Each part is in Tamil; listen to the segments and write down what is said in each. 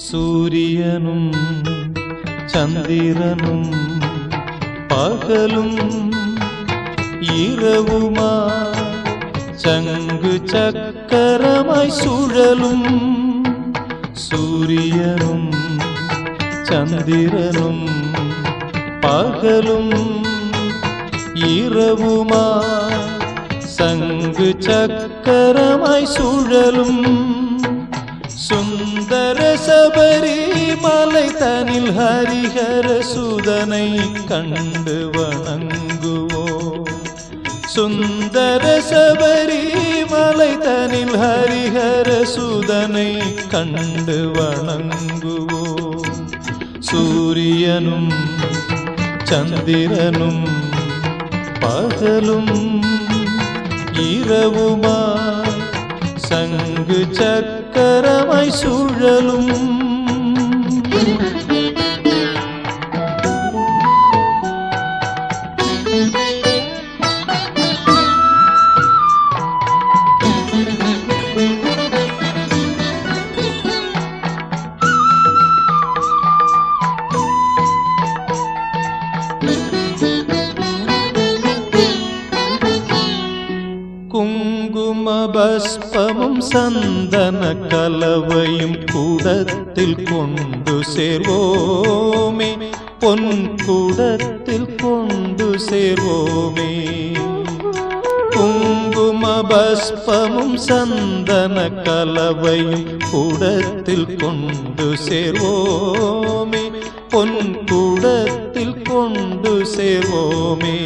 சூரியனும் சந்திரனும் பகலும் இரவுமா சங்கு சக்கரமாய் சுழலும். சூரியனும் சந்திரனும் பகலும் இரவுமா சங்கு சக்கரமாய் சுழலும். சுந்தர சபரிமலை தனில் ஹரிஹர சுதனை கண்டு வணங்குவோம். சுந்தர சபரிமலை தனில் ஹரிஹர சுதனை கண்டு வணங்குவோம். சூரியனும் சந்திரனும் பகலும் இரவுமா சங்கு சக்கரமாய் சுழலும். குங்கும பஸ்பமும் சந்தன கலவையும் கூடத்தில் கொண்டு சேர்வோமே. பொன் கூடத்தில் கொண்டு சேர்வோமே. குங்கும பஸ்பமும் சந்தன கலவையும் கூடத்தில் கொண்டு சேர்வோமே. பொன் கூடத்தில் கொண்டு சேர்வோமே.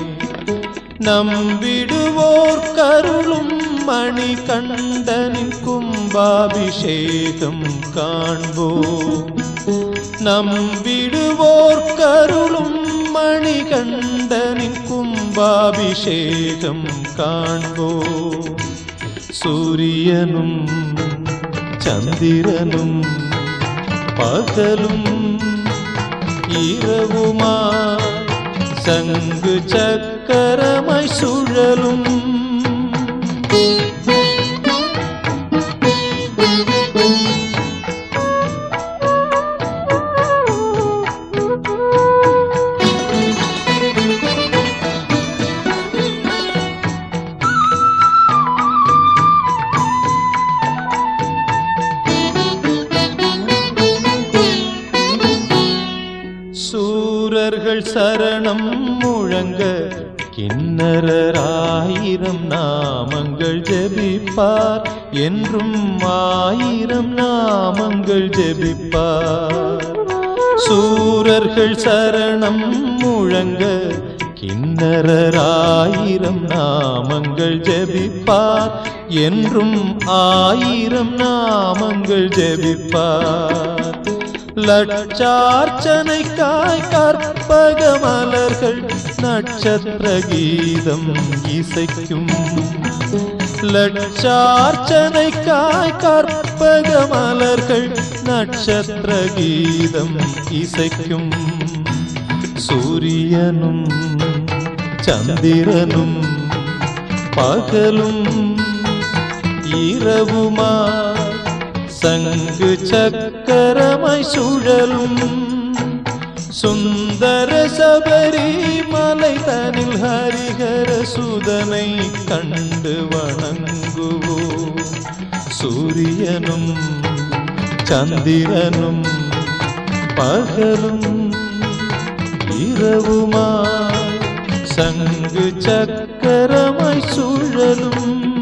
நம்பிடுவோர் கருளும் மணி கண்டனின் கும்பாபிஷேகம் காண்போம். நம்பிடுவோர் கருளும் மணி கண்டனின் கும்பாபிஷேகம் காண்போம். சூரியனும் சந்திரனும் பகலும் இரவுமா சங்கு சக்கரமாய் சுழலும். சூரர்கள் சரணம் முழங்க கிண்ணறராயிரம் நாமங்கள் ஜெபிப்பார். என்றும் ஆயிரம் நாமங்கள் ஜெபிப்பார். சூரர்கள் சரணம் முழங்க கிண்ணறராயிரம் நாமங்கள் ஜெபிப்பார். என்றும் ஆயிரம் நாமங்கள் ஜெபிப்பார். லட்சார்ச்சனைக்காய் கற்பக மலர்கள் நட்சத்திர கீதம் இசைக்கும். லட்சார்ச்சனைக்காய் கற்பக மலர்கள் நட்சத்திர கீதம் இசைக்கும். சூரியனும் சந்திரனும் பகலும் இரவுமா சங்கு சக்கரமாய் சுழலும். சுந்தர சபரிமலை தனில் ஹரிஹர சுதனை கண்டு வணங்குவோம். சூரியனும் சந்திரனும் பகலும் இரவுமா சங்கு சக்கரமாய் சுழலும்.